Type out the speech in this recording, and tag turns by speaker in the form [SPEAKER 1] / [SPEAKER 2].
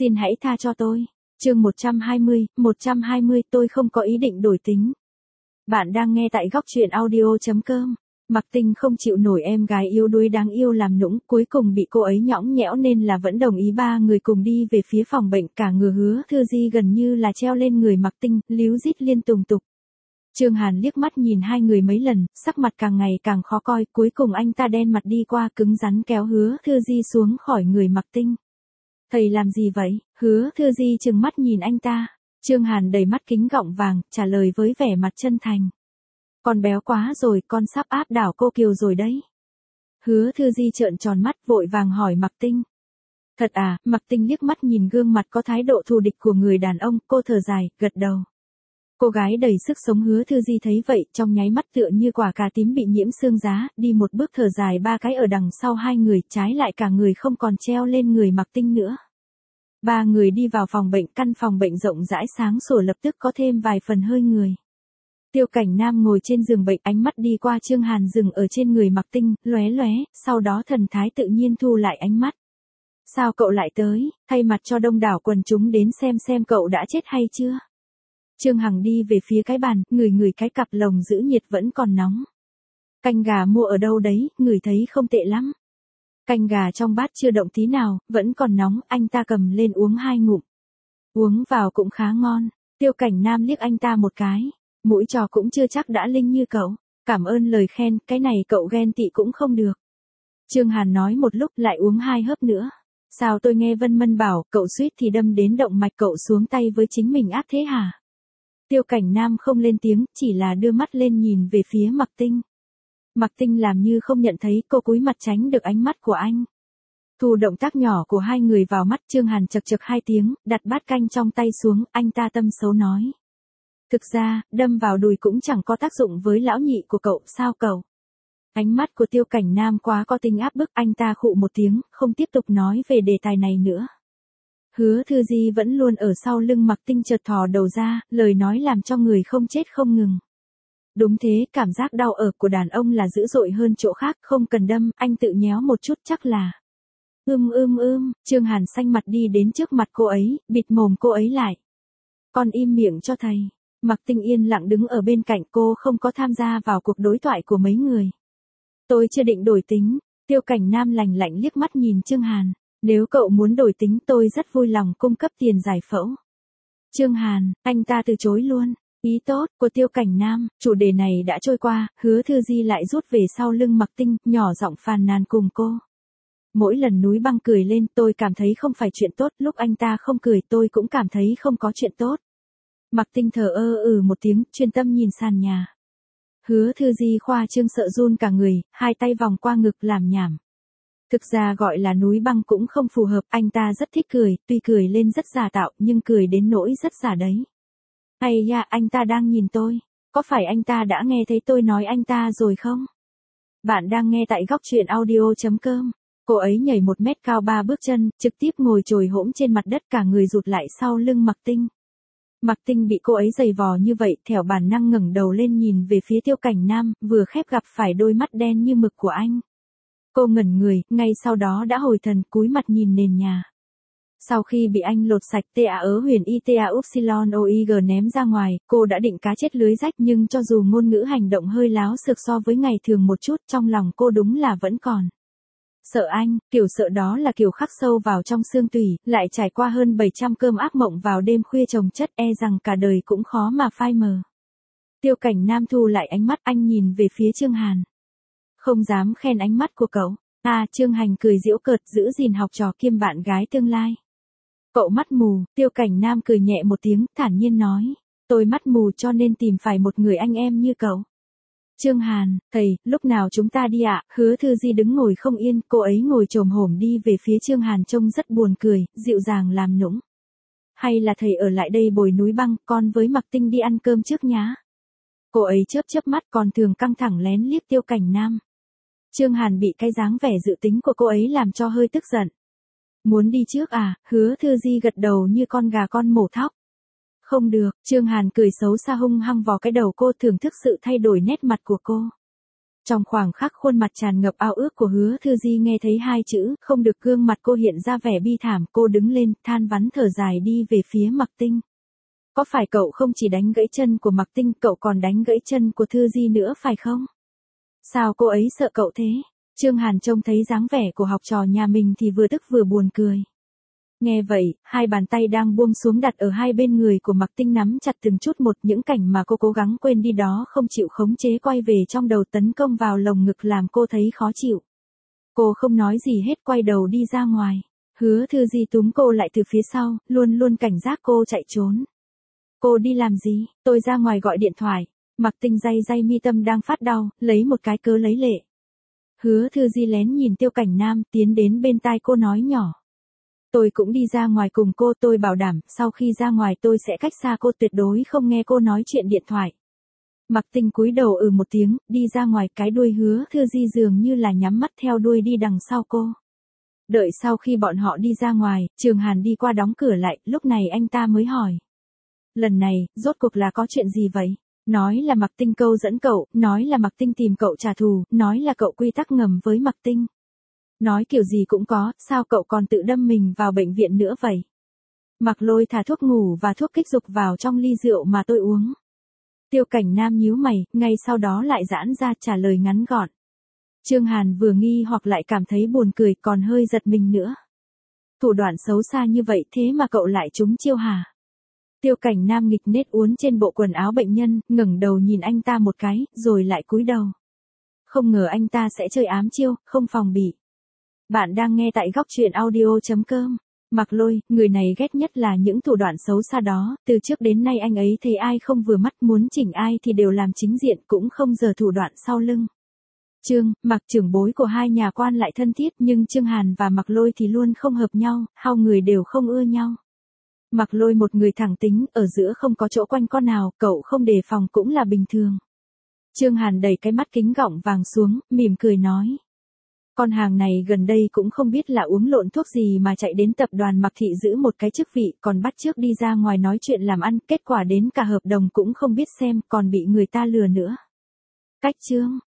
[SPEAKER 1] Xin hãy tha cho tôi. Chương 120, tôi không có ý định đổi tính. Bạn đang nghe tại góc truyện audio.com. Mạc Tinh không chịu nổi em gái yếu đuối đáng yêu làm nũng, cuối cùng bị cô ấy nhõng nhẽo nên là vẫn đồng ý ba người cùng đi về phía phòng bệnh. Cả người Hứa Thư Di gần như là treo lên người Mạc Tinh, líu rít liên tục. Trương Hàn liếc mắt nhìn hai người mấy lần, sắc mặt càng ngày càng khó coi, cuối cùng anh ta đen mặt đi qua cứng rắn kéo Hứa Thư Di xuống khỏi người Mạc Tinh. Thầy làm gì vậy? Hứa Thư Di trừng mắt nhìn anh ta. Trương Hàn đầy mắt kính gọng vàng, trả lời với vẻ mặt chân thành. Con béo quá rồi, con sắp áp đảo cô Kiều rồi đấy. Hứa Thư Di trợn tròn mắt vội vàng hỏi Mạc Tinh. Thật à? Mạc Tinh liếc mắt nhìn gương mặt có thái độ thù địch của người đàn ông, cô thở dài, gật đầu. Cô gái đầy sức sống Hứa Thư Di thấy vậy, trong nháy mắt tựa như quả cà tím bị nhiễm xương giá, đi một bước thở dài ba cái ở đằng sau hai người, trái lại cả người không còn treo lên người Mạc Tinh nữa. Ba người đi vào phòng bệnh, căn phòng bệnh rộng rãi sáng sủa lập tức có thêm vài phần hơi người. Tiêu Cảnh Nam ngồi trên giường bệnh, ánh mắt đi qua Trương Hàn dừng ở trên người Mạc Tinh, lóe lóe, sau đó thần thái tự nhiên thu lại ánh mắt. Sao cậu lại tới, thay mặt cho đông đảo quần chúng đến xem cậu đã chết hay chưa? Trương Hằng đi về phía cái bàn, ngửi cái cặp lồng giữ nhiệt vẫn còn nóng. Canh gà mua ở đâu đấy, ngửi thấy không tệ lắm. Canh gà trong bát chưa động tí nào, vẫn còn nóng, anh ta cầm lên uống 2 ngụm. Uống vào cũng khá ngon. Tiêu Cảnh Nam liếc anh ta một cái. Mũi trò cũng chưa chắc đã linh như cậu. Cảm ơn lời khen, cái này cậu ghen tị cũng không được. Trương Hàn nói một lúc lại uống 2 hớp nữa. Sao tôi nghe Vân Mân bảo, cậu suýt thì đâm đến động mạch, cậu xuống tay với chính mình ác thế hả? Tiêu Cảnh Nam không lên tiếng, chỉ là đưa mắt lên nhìn về phía Mạc Tinh. Mạc Tinh làm như không nhận thấy, cô cúi mặt tránh được ánh mắt của anh. Thu động tác nhỏ của hai người vào mắt. Trương Hàn chậc 2 tiếng, đặt bát canh trong tay xuống, anh ta tâm xấu nói. Thực ra, đâm vào đùi cũng chẳng có tác dụng với lão nhị của cậu, sao cậu? Ánh mắt của Tiêu Cảnh Nam quá có tính áp bức, anh ta khụ một tiếng, không tiếp tục nói về đề tài này nữa. Hứa Thư Di vẫn luôn ở sau lưng Mạc Tinh chợt thò đầu ra, lời nói làm cho người không chết không ngừng. Đúng thế, cảm giác đau ở của đàn ông là dữ dội hơn chỗ khác, không cần đâm, anh tự nhéo một chút chắc là. Trương Hàn xanh mặt đi đến trước mặt cô ấy, bịt mồm cô ấy lại. Con im miệng cho thầy. Mạc Tinh yên lặng đứng ở bên cạnh, cô không có tham gia vào cuộc đối thoại của mấy người. Tôi chưa định đổi tính. Tiêu Cảnh Nam lạnh lạnh liếc mắt nhìn Trương Hàn. Nếu cậu muốn đổi tính tôi rất vui lòng cung cấp tiền giải phẫu. Trương Hàn, anh ta từ chối luôn. Ý tốt của Tiêu Cảnh Nam, chủ đề này đã trôi qua, Hứa Thư Di lại rút về sau lưng Mạc Tinh, nhỏ giọng phàn nàn cùng cô. Mỗi lần núi băng cười lên tôi cảm thấy không phải chuyện tốt, lúc anh ta không cười tôi cũng cảm thấy không có chuyện tốt. Mạc Tinh thở một tiếng, chuyên tâm nhìn sàn nhà. Hứa Thư Di khoa trương sợ run cả người, hai tay vòng qua ngực làm nhảm. Thực ra gọi là núi băng cũng không phù hợp, anh ta rất thích cười, tuy cười lên rất giả tạo nhưng cười đến nỗi rất giả đấy. Hay da, anh ta đang nhìn tôi. Có phải anh ta đã nghe thấy tôi nói anh ta rồi không? Bạn đang nghe tại góc truyện audio.com. Cô ấy nhảy 1 mét cao 3 bước chân, trực tiếp ngồi chồi hỗn trên mặt đất, cả người rụt lại sau lưng Mạc Tinh. Mạc Tinh bị cô ấy giày vò như vậy, theo bản năng ngẩng đầu lên nhìn về phía Tiêu Cảnh Nam, vừa khép gặp phải đôi mắt đen như mực của anh. Cô ngẩn người, ngay sau đó đã hồi thần, cúi mặt nhìn nền nhà. Sau khi bị anh lột sạch huyền ita upsilon oig ném ra ngoài, cô đã định cá chết lưới rách, nhưng cho dù ngôn ngữ hành động hơi láo xược so với ngày thường một chút, trong lòng cô đúng là vẫn còn. Sợ anh, kiểu sợ đó là kiểu khắc sâu vào trong xương tủy, lại trải qua hơn 700 cơm ác mộng vào đêm khuya chồng chất, e rằng cả đời cũng khó mà phai mờ. Tiêu Cảnh Nam thu lại ánh mắt, anh nhìn về phía Trương Hàn. Không dám khen ánh mắt của cậu. Trương Hành cười giễu cợt, giữ gìn học trò kiêm bạn gái tương lai. Cậu mắt mù. Tiêu Cảnh Nam cười nhẹ một tiếng, thản nhiên nói. Tôi mắt mù cho nên tìm phải một người anh em như cậu. Trương Hàn, thầy, lúc nào chúng ta đi ạ? Hứa Thư Di đứng ngồi không yên, cô ấy ngồi chồm hổm đi về phía Trương Hàn trông rất buồn cười, dịu dàng làm nũng. Hay là thầy ở lại đây bồi núi băng, con với Mạc Tinh đi ăn cơm trước nhá. Cô ấy chớp mắt, còn thường căng thẳng lén liếc Tiêu Cảnh Nam. Trương Hàn bị cái dáng vẻ dự tính của cô ấy làm cho hơi tức giận. Muốn đi trước à? Hứa Thư Di gật đầu như con gà con mổ thóc. Không được, Trương Hàn cười xấu xa hung hăng vào cái đầu cô, thưởng thức sự thay đổi nét mặt của cô. Trong khoảng khắc khuôn mặt tràn ngập ao ước của Hứa Thư Di nghe thấy hai chữ, không được, gương mặt cô hiện ra vẻ bi thảm, cô đứng lên, than vãn thở dài đi về phía Mạc Tinh. Có phải cậu không chỉ đánh gãy chân của Mạc Tinh, cậu còn đánh gãy chân của Thư Di nữa phải không? Sao cô ấy sợ cậu thế? Trương Hàn trông thấy dáng vẻ của học trò nhà mình thì vừa tức vừa buồn cười. Nghe vậy, hai bàn tay đang buông xuống đặt ở hai bên người của Mạc Tinh nắm chặt từng chút một, những cảnh mà cô cố gắng quên đi đó không chịu khống chế quay về trong đầu tấn công vào lồng ngực làm cô thấy khó chịu. Cô không nói gì hết quay đầu đi ra ngoài. Hứa Thư Di túm cô lại từ phía sau, luôn luôn cảnh giác cô chạy trốn. Cô đi làm gì? Tôi ra ngoài gọi điện thoại. Mạc Tinh day mi tâm đang phát đau, lấy một cái cớ lấy lệ. Hứa Thư Di lén nhìn Tiêu Cảnh Nam tiến đến bên tai cô nói nhỏ. Tôi cũng đi ra ngoài cùng cô, tôi bảo đảm, sau khi ra ngoài tôi sẽ cách xa cô, tuyệt đối không nghe cô nói chuyện điện thoại. Mạc Tinh cúi đầu một tiếng, đi ra ngoài, cái đuôi Hứa Thư Di dường như là nhắm mắt theo đuôi đi đằng sau cô. Đợi sau khi bọn họ đi ra ngoài, Trường Hàn đi qua đóng cửa lại, lúc này anh ta mới hỏi. Lần này, rốt cuộc là có chuyện gì vậy? Nói là Mạc Tinh câu dẫn cậu, nói là Mạc Tinh tìm cậu trả thù, nói là cậu quy tắc ngầm với Mạc Tinh. Nói kiểu gì cũng có, sao cậu còn tự đâm mình vào bệnh viện nữa vậy? Mạc Lôi thả thuốc ngủ và thuốc kích dục vào trong ly rượu mà tôi uống. Tiêu Cảnh Nam nhíu mày, ngay sau đó lại giãn ra trả lời ngắn gọn. Trương Hàn vừa nghi hoặc lại cảm thấy buồn cười, còn hơi giật mình nữa. Thủ đoạn xấu xa như vậy thế mà cậu lại trúng chiêu hả? Tiêu Cảnh Nam nghịch nết uốn trên bộ quần áo bệnh nhân, ngẩng đầu nhìn anh ta một cái, rồi lại cúi đầu. Không ngờ anh ta sẽ chơi ám chiêu, không phòng bị. Bạn đang nghe tại góc truyện audio.com. Mạc Lôi, người này ghét nhất là những thủ đoạn xấu xa đó, từ trước đến nay anh ấy thấy ai không vừa mắt, muốn chỉnh ai thì đều làm chính diện, cũng không giở thủ đoạn sau lưng. Mạc trưởng bối của hai nhà quan lại thân thiết, nhưng Trương Hàn và Mạc Lôi thì luôn không hợp nhau, hai người đều không ưa nhau. Mạc Lôi một người thẳng tính, ở giữa không có chỗ quanh co nào, cậu không đề phòng cũng là bình thường. Trương Hàn đẩy cái mắt kính gọng vàng xuống, mỉm cười nói. Con hàng này gần đây cũng không biết là uống lộn thuốc gì mà chạy đến tập đoàn Mạc Thị giữ một cái chức vị, còn bắt chước đi ra ngoài nói chuyện làm ăn, kết quả đến cả hợp đồng cũng không biết xem, còn bị người ta lừa nữa. Cách Trương